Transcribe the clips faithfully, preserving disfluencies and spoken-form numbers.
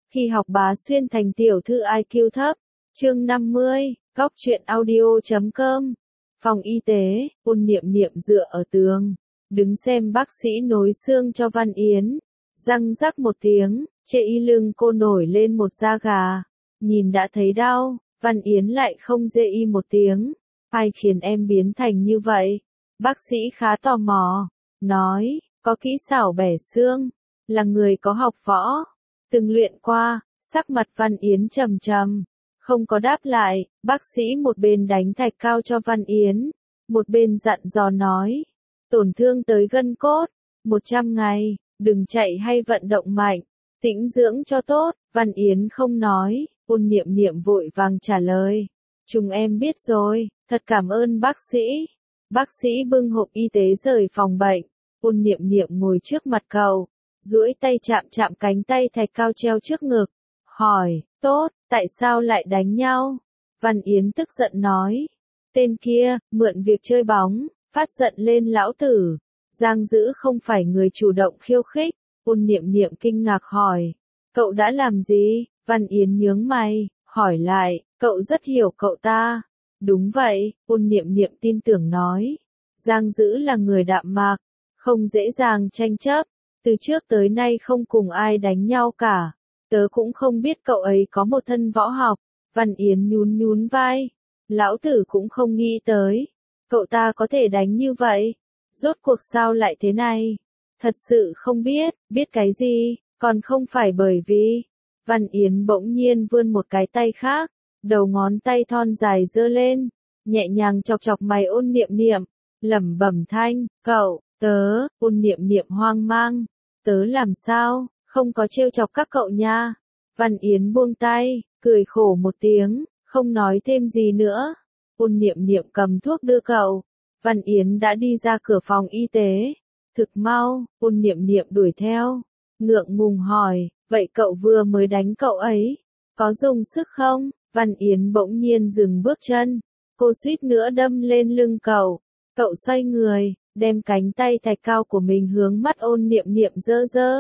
Khi học bá xuyên thành tiểu thư i kiu thấp. Chương năm mươi, góc truyện audio chấm com. Phòng y tế, Ôn Niệm Niệm dựa ở tường, đứng xem bác sĩ nối xương cho Văn Yến. Răng rắc một tiếng, trên y lưng cô nổi lên một da gà. Nhìn đã thấy đau, Văn Yến lại không dê y một tiếng. Ai khiến em biến thành như vậy? Bác sĩ khá tò mò, nói, có kỹ xảo bẻ xương, là người có học võ, từng luyện qua. Sắc mặt Văn Yến trầm trầm, không có đáp lại. Bác sĩ một bên đánh thạch cao cho Văn Yến, một bên dặn dò nói, tổn thương tới gân cốt, một trăm ngày, đừng chạy hay vận động mạnh, tĩnh dưỡng cho tốt. Văn Yến không nói, Ôn Niệm Niệm vội vàng trả lời, chúng em biết rồi, thật cảm ơn bác sĩ. Bác sĩ bưng hộp y tế rời phòng bệnh. Ôn Niệm Niệm ngồi trước mặt cậu, duỗi tay chạm chạm cánh tay thạch cao treo trước ngực, hỏi, tốt, tại sao lại đánh nhau? Văn Yến tức giận nói, tên kia, mượn việc chơi bóng, phát giận lên lão tử. Giang Dữ không phải người chủ động khiêu khích. Ôn Niệm Niệm kinh ngạc hỏi, cậu đã làm gì? Văn Yến nhướng mày, hỏi lại, cậu rất hiểu cậu ta. Đúng vậy, Ôn Niệm Niệm tin tưởng nói. Giang Dữ là người đạm mạc, không dễ dàng tranh chấp, từ trước tới nay không cùng ai đánh nhau cả. Tớ cũng không biết cậu ấy có một thân võ học. Văn Yến nhún nhún vai, lão tử cũng không nghĩ tới, cậu ta có thể đánh như vậy. Rốt cuộc sao lại thế này? Thật sự không biết, biết cái gì, còn không phải bởi vì... Văn Yến bỗng nhiên vươn một cái tay khác, đầu ngón tay thon dài giơ lên, nhẹ nhàng chọc chọc mày Ôn Niệm Niệm, lẩm bẩm thanh, cậu, tớ. Ôn Niệm Niệm hoang mang, tớ làm sao, không có trêu chọc các cậu nha. Văn Yến buông tay, cười khổ một tiếng, không nói thêm gì nữa. Ôn Niệm Niệm cầm thuốc đưa cậu. Văn Yến đã đi ra cửa phòng y tế. Thực mau, Ôn Niệm Niệm đuổi theo, ngượng ngùng hỏi, vậy cậu vừa mới đánh cậu ấy, có dùng sức không? Văn Yến bỗng nhiên dừng bước chân, cô suýt nữa đâm lên lưng cậu. Cậu xoay người, đem cánh tay thạch cao của mình hướng mắt Ôn Niệm Niệm dơ dơ.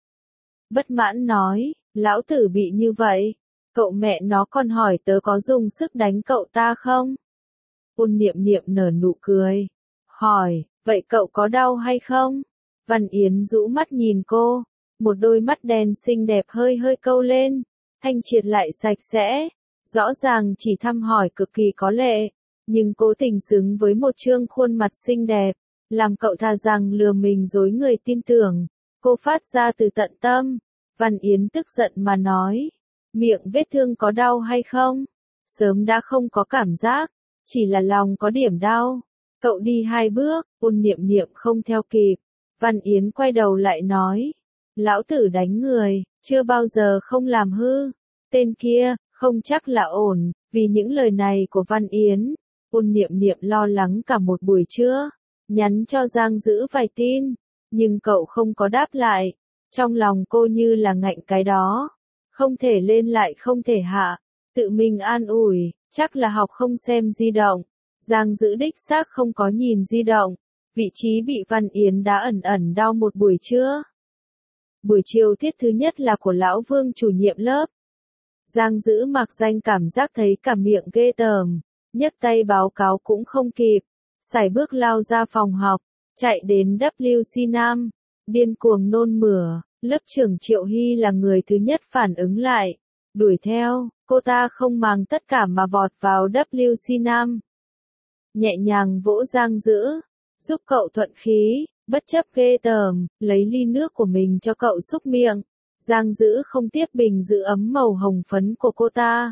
Bất mãn nói, lão tử bị như vậy, cậu mẹ nó còn hỏi tớ có dùng sức đánh cậu ta không? Ôn Niệm Niệm nở nụ cười, hỏi, vậy cậu có đau hay không? Văn Yến rũ mắt nhìn cô, một đôi mắt đen xinh đẹp hơi hơi câu lên, thanh triệt lại sạch sẽ, rõ ràng chỉ thăm hỏi cực kỳ có lệ, nhưng cố tình xứng với một trương khuôn mặt xinh đẹp, làm cậu thà rằng lừa mình dối người tin tưởng. Cô phát ra từ tận tâm. Văn Yến tức giận mà nói, miệng vết thương có đau hay không? Sớm đã không có cảm giác, chỉ là lòng có điểm đau. Cậu đi hai bước, Ôn Niệm Niệm không theo kịp. Văn Yến quay đầu lại nói, lão tử đánh người, chưa bao giờ không làm hư. Tên kia, không chắc là ổn. Vì những lời này của Văn Yến, Ôn Niệm Niệm lo lắng cả một buổi trưa, nhắn cho Giang Dữ vài tin, nhưng cậu không có đáp lại. Trong lòng cô như là ngạnh cái đó, không thể lên lại không thể hạ, tự mình an ủi, chắc là học không xem di động. Giang Dữ đích xác không có nhìn di động, vị trí bị Văn Yến đã ẩn ẩn đau một buổi trưa. Buổi chiều tiết thứ nhất là của lão Vương chủ nhiệm lớp. Giang Dữ mặc danh cảm giác thấy cả miệng ghê tởm, nhấc tay báo cáo cũng không kịp, sải bước lao ra phòng học, chạy đến vê kép xê Nam, điên cuồng nôn mửa. Lớp trưởng Triệu Hy là người thứ nhất phản ứng lại, đuổi theo, cô ta không màng tất cả mà vọt vào vê kép xê Nam. Nhẹ nhàng vỗ Giang Dữ, giúp cậu thuận khí, bất chấp ghê tởm, lấy ly nước của mình cho cậu xúc miệng. Giang Dữ không tiếp bình giữ ấm màu hồng phấn của cô ta.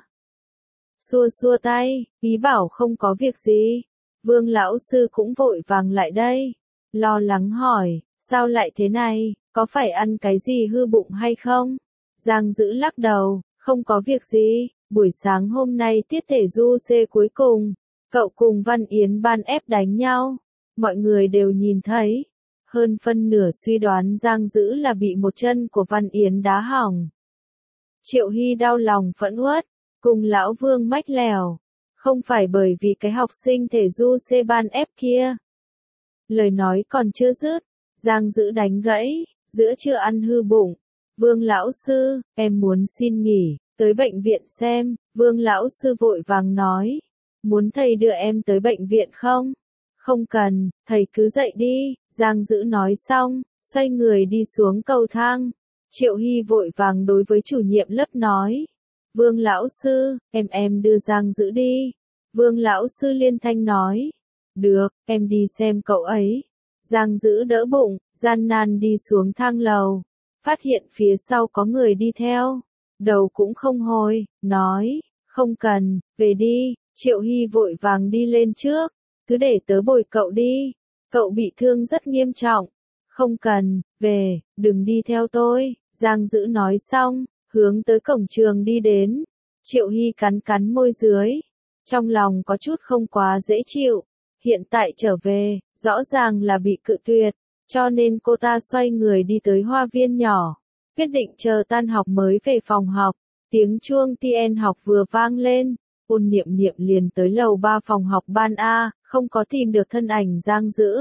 Xua xua tay, ý bảo không có việc gì. Vương lão sư cũng vội vàng lại đây, lo lắng hỏi, sao lại thế này, có phải ăn cái gì hư bụng hay không? Giang Dữ lắc đầu, không có việc gì, buổi sáng hôm nay tiết thể du C cuối cùng, cậu cùng Văn Yến ban ép đánh nhau, mọi người đều nhìn thấy. Hơn phân nửa suy đoán Giang Dữ là bị một chân của Văn Yến đá hỏng. Triệu Hy đau lòng phẫn uất, cùng lão Vương mách lèo, không phải bởi vì cái học sinh thể du C ban ép kia. Lời nói còn chưa dứt, Giang Dữ đánh gãy, giữa chưa ăn hư bụng, Vương lão sư, em muốn xin nghỉ, tới bệnh viện xem, Vương lão sư vội vàng nói. Muốn thầy đưa em tới bệnh viện không? Không cần, thầy cứ dậy đi, Giang Dữ nói xong, xoay người đi xuống cầu thang. Triệu Hy vội vàng đối với chủ nhiệm lớp nói. Vương lão sư, em em đưa Giang Dữ đi. Vương lão sư liên thanh nói. Được, em đi xem cậu ấy. Giang Dữ đỡ bụng, gian nan đi xuống thang lầu. Phát hiện phía sau có người đi theo. Đầu cũng không hồi, nói. Không cần, về đi. Triệu Hy vội vàng đi lên trước. Cứ để tớ bồi cậu đi. Cậu bị thương rất nghiêm trọng. Không cần, về, đừng đi theo tôi. Giang Dữ nói xong, hướng tới cổng trường đi đến. Triệu Hy cắn cắn môi dưới. Trong lòng có chút không quá dễ chịu. Hiện tại trở về, rõ ràng là bị cự tuyệt. Cho nên cô ta xoay người đi tới hoa viên nhỏ. Quyết định chờ tan học mới về phòng học. Tiếng chuông Tien học vừa vang lên. Ôn Niệm Niệm liền tới lầu ba phòng học ban A, không có tìm được thân ảnh Giang Dữ.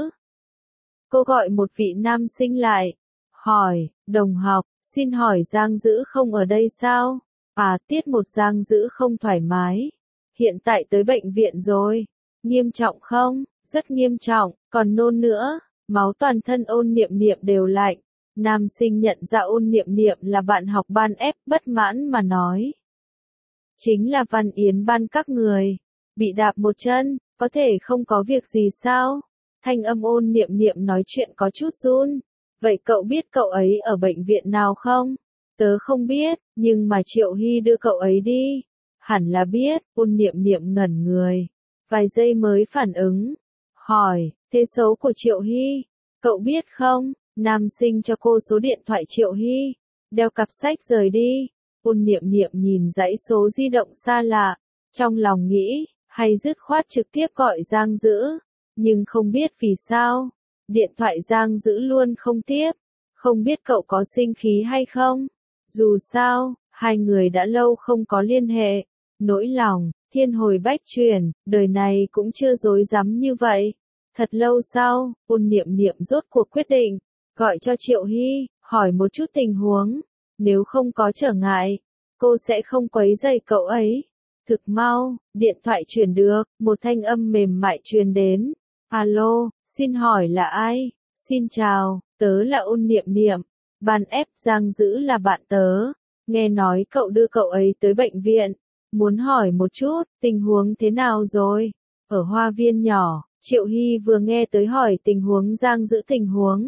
Cô gọi một vị nam sinh lại. Hỏi, đồng học, xin hỏi Giang Dữ không ở đây sao? À, tiết một Giang Dữ không thoải mái. Hiện tại tới bệnh viện rồi. Nghiêm trọng không? Rất nghiêm trọng, còn nôn nữa. Máu toàn thân Ôn Niệm Niệm đều lạnh. Nam sinh nhận ra Ôn Niệm Niệm là bạn học ban F, bất mãn mà nói. Chính là Văn Yến ban các người. Bị đạp một chân, có thể không có việc gì sao? Thanh âm Ôn Niệm Niệm nói chuyện có chút run. Vậy cậu biết cậu ấy ở bệnh viện nào không? Tớ không biết, nhưng mà Triệu Hy đưa cậu ấy đi. Hẳn là biết, Ôn Niệm Niệm ngẩn người. Vài giây mới phản ứng. Hỏi, thế số của Triệu Hy? Cậu biết không? Nam sinh cho cô số điện thoại Triệu Hy. Đeo cặp sách rời đi. Ôn Niệm Niệm nhìn dãy số di động xa lạ. Trong lòng nghĩ, hay dứt khoát trực tiếp gọi Giang Dữ. Nhưng không biết vì sao. Điện thoại Giang Dữ luôn không tiếp. Không biết cậu có sinh khí hay không? Dù sao, hai người đã lâu không có liên hệ. Nỗi lòng, thiên hồi bách chuyển, đời này cũng chưa dối rắm như vậy. Thật lâu sau, Ôn Niệm Niệm rốt cuộc quyết định. Gọi cho Triệu Hy, hỏi một chút tình huống. Nếu không có trở ngại, cô sẽ không quấy rầy cậu ấy. Thực mau, điện thoại truyền được, một thanh âm mềm mại truyền đến. Alo, xin hỏi là ai? Xin chào, tớ là Ôn Niệm Niệm. Ban F Giang Dữ là bạn tớ. Nghe nói cậu đưa cậu ấy tới bệnh viện. Muốn hỏi một chút, tình huống thế nào rồi? Ở hoa viên nhỏ, Triệu Hy vừa nghe tới hỏi tình huống Giang Dữ tình huống.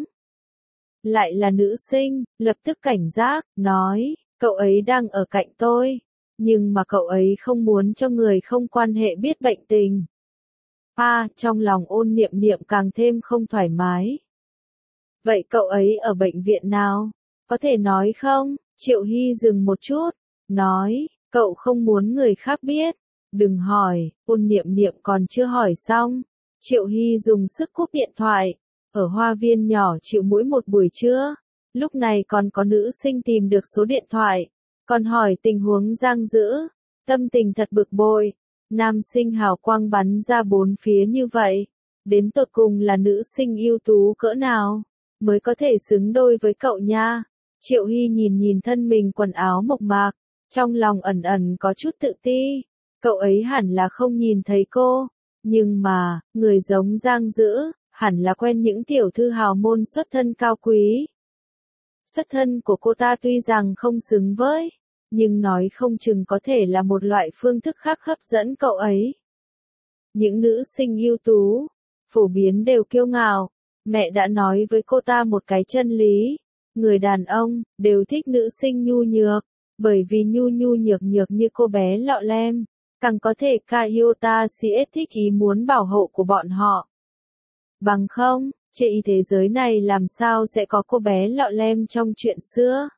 Lại là nữ sinh, lập tức cảnh giác, nói, cậu ấy đang ở cạnh tôi. Nhưng mà cậu ấy không muốn cho người không quan hệ biết bệnh tình. À, trong lòng Ôn Niệm Niệm càng thêm không thoải mái. Vậy cậu ấy ở bệnh viện nào? Có thể nói không? Triệu Hy dừng một chút, nói, cậu không muốn người khác biết. Đừng hỏi, Ôn Niệm Niệm còn chưa hỏi xong. Triệu Hy dùng sức cúp điện thoại. Ở hoa viên nhỏ chịu mũi một buổi trưa. Lúc này còn có nữ sinh tìm được số điện thoại. Còn hỏi tình huống Giang Dữ. Tâm tình thật bực bội. Nam sinh hào quang bắn ra bốn phía như vậy. Đến tột cùng là nữ sinh ưu tú cỡ nào. Mới có thể xứng đôi với cậu nha. Triệu Hy nhìn nhìn thân mình quần áo mộc mạc. Trong lòng ẩn ẩn có chút tự ti. Cậu ấy hẳn là không nhìn thấy cô. Nhưng mà, người giống Giang Dữ, hẳn là quen những tiểu thư hào môn xuất thân cao quý. Xuất thân của cô ta tuy rằng không xứng với, nhưng nói không chừng có thể là một loại phương thức khác hấp dẫn cậu ấy. Những nữ sinh ưu tú, phổ biến đều kiêu ngạo. Mẹ đã nói với cô ta một cái chân lý. Người đàn ông, đều thích nữ sinh nhu nhược. Bởi vì nhu nhu nhược nhược như cô bé lọ lem. Càng có thể Kaiota xê ét thích ý muốn bảo hộ của bọn họ. Bằng không, trên thế giới này làm sao sẽ có cô bé lọ lem trong chuyện xưa.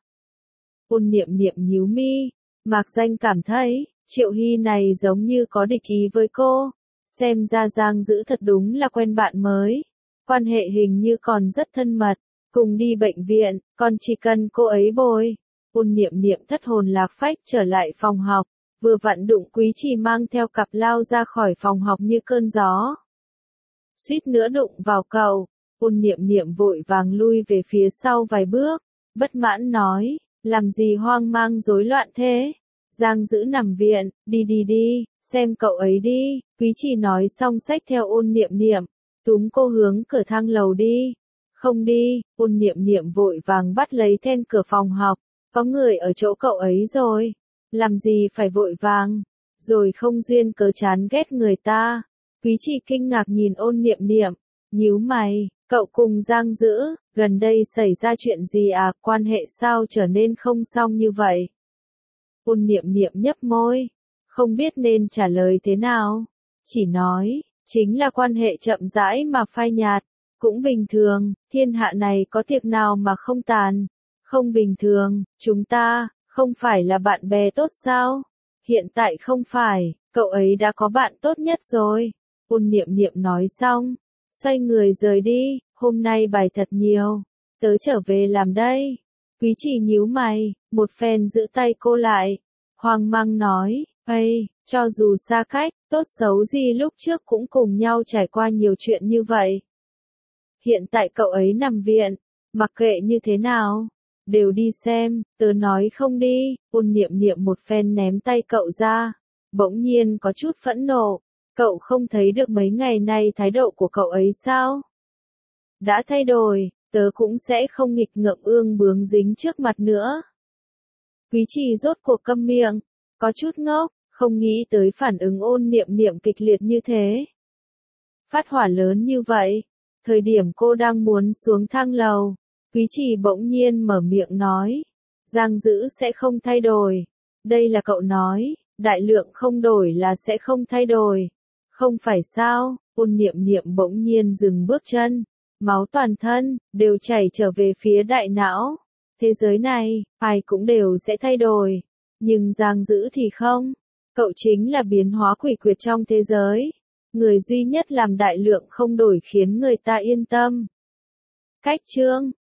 Ôn Niệm Niệm nhíu mi, mạc danh cảm thấy, Triệu Hy này giống như có địch ý với cô. Xem ra Giang Dữ thật đúng là quen bạn mới. Quan hệ hình như còn rất thân mật, cùng đi bệnh viện, còn chỉ cần cô ấy bồi. Ôn Niệm Niệm thất hồn lạc phách trở lại phòng học, vừa vặn đụng Quý Trì mang theo cặp lao ra khỏi phòng học như cơn gió. Suýt nữa đụng vào cậu. Ôn Niệm Niệm vội vàng lui về phía sau vài bước, bất mãn nói, Làm gì hoang mang rối loạn thế? Giang Dữ nằm viện, đi đi đi, xem cậu ấy đi. Quý Trì nói xong xách theo Ôn Niệm Niệm, túm cô hướng cửa thang lầu đi. Không đi, Ôn Niệm Niệm vội vàng bắt lấy then cửa phòng học. Có người ở chỗ cậu ấy rồi. Làm gì phải vội vàng, rồi không duyên cớ chán ghét người ta. Quý Trì kinh ngạc nhìn Ôn Niệm Niệm, nhíu mày, cậu cùng Giang Dữ, gần đây xảy ra chuyện gì à, quan hệ sao trở nên không xong như vậy? Ôn Niệm Niệm nhấp môi, không biết nên trả lời thế nào, chỉ nói, chính là quan hệ chậm rãi mà phai nhạt, cũng bình thường, thiên hạ này có tiệc nào mà không tàn, không bình thường, chúng ta, không phải là bạn bè tốt sao? Hiện tại không phải, cậu ấy đã có bạn tốt nhất rồi. Ôn Niệm Niệm nói xong, xoay người rời đi, hôm nay bài thật nhiều, tớ trở về làm đây. Quý Trì nhíu mày, một phen giữ tay cô lại, hoang mang nói, ây, cho dù xa cách, tốt xấu gì lúc trước cũng cùng nhau trải qua nhiều chuyện như vậy. Hiện tại cậu ấy nằm viện, mặc kệ như thế nào, đều đi xem, tớ nói không đi. Ôn Niệm Niệm một phen ném tay cậu ra, bỗng nhiên có chút phẫn nộ, cậu không thấy được mấy ngày nay thái độ của cậu ấy sao? Đã thay đổi, tớ cũng sẽ không nghịch ngợm ương bướng dính trước mặt nữa. Quý Trì rốt cuộc câm miệng, có chút ngốc, không nghĩ tới phản ứng Ôn Niệm Niệm kịch liệt như thế. Phát hỏa lớn như vậy, thời điểm cô đang muốn xuống thang lầu, Quý Trì bỗng nhiên mở miệng nói, Giang Dữ sẽ không thay đổi. Đây là cậu nói, đại lượng không đổi là sẽ không thay đổi. Không phải sao? Ôn Niệm Niệm bỗng nhiên dừng bước chân, máu toàn thân, đều chảy trở về phía đại não. Thế giới này, ai cũng đều sẽ thay đổi. Nhưng Giang Dữ thì không. Cậu chính là biến hóa quỷ quyệt trong thế giới. Người duy nhất làm đại lượng không đổi khiến người ta yên tâm. Cách chương